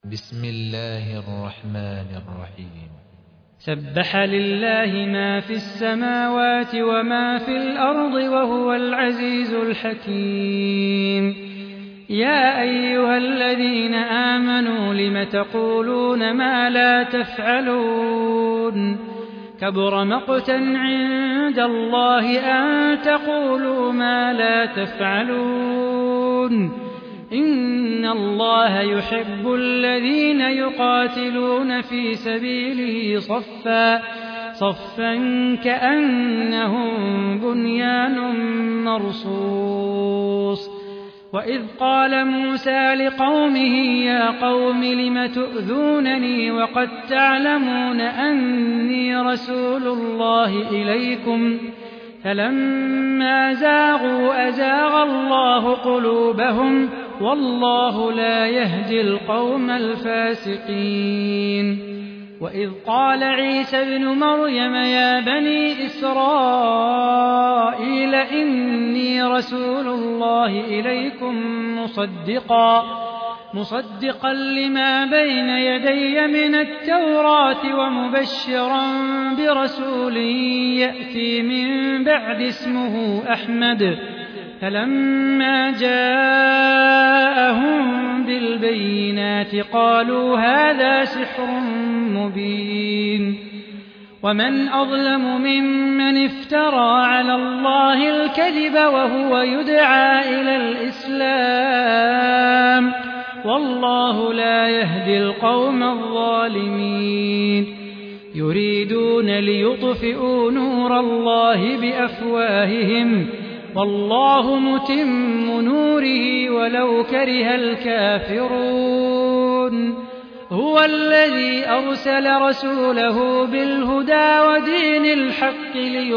بسم الله الرحمن الرحيم. سبح لله ما في السماوات وما في الأرض وهو العزيز الحكيم. يا أيها الذين آمنوا لم تقولون ما لا تفعلون كبر مقتا عند الله أن تقولوا ما لا تفعلون إن الله يحب الذين يقاتلون في سبيله صفا كأنهم بنيان مرصوص. وإذ قال موسى لقومه يا قوم لم تؤذونني وقد تعلمون أني رسول الله إليكم فلما زاغوا أزاغ الله قلوبهم والله لا يهدي القوم الفاسقين. وإذ قال عيسى ابن مريم يا بني إسرائيل إني رسول الله إليكم مصدقا لما بين يدي من التوراة ومبشرا برسول يأتي من بعد اسمه أحمد. فلما جاءهم بالبينات قالوا هذا سحر مبين. ومن أظلم ممن افترى على الله الكذب وهو يدعى إلى الإسلام والله لا يهدي القوم الظالمين. يريدون ليطفئوا نور الله بأفواههم والله متم نوره ولو كره الكافرون. هو الذي أرسل رسوله بالهدى ودين الحق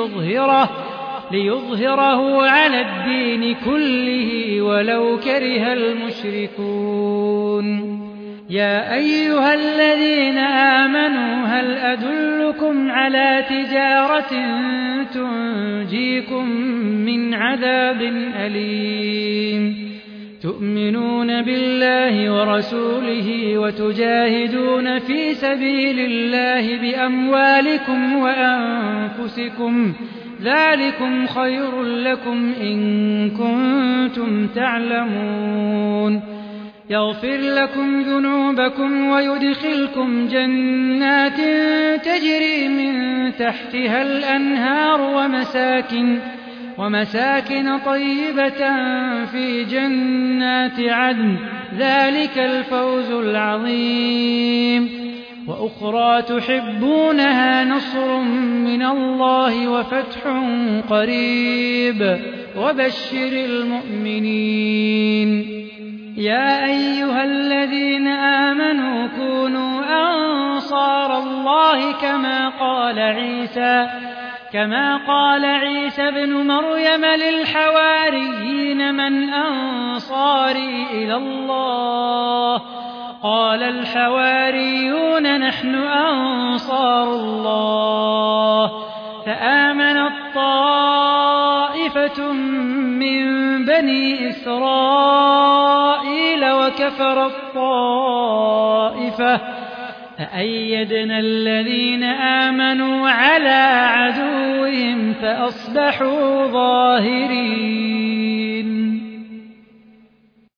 ليظهره على الدين كله ولو كره المشركون. يا أيها الذين آمنوا هل أدلكم على تجارة تنجيكم من عذاب أليم تؤمنون بالله ورسوله وتجاهدون في سبيل الله بأموالكم وأنفسكم ذلكم خير لكم إن كنتم تعلمون. يغفر لكم ذنوبكم ويدخلكم جنات تجري من تحتها الأنهار ومساكن طيبة في جنات عدن ذلك الفوز العظيم. وأخرى تحبونها نصر من الله وفتح قريب وبشر المؤمنين. يا أيها الذين آمنوا كونوا أنصار الله كما قال عيسى ابن مريم للحواريين من أنصاري إلى الله قال الحواريون نحن أنصار الله. فآمنت طائفة من بني إسرائيل وكفرت طائفة فأيدنا الذين آمنوا على عدوهم فأصبحوا ظاهرين.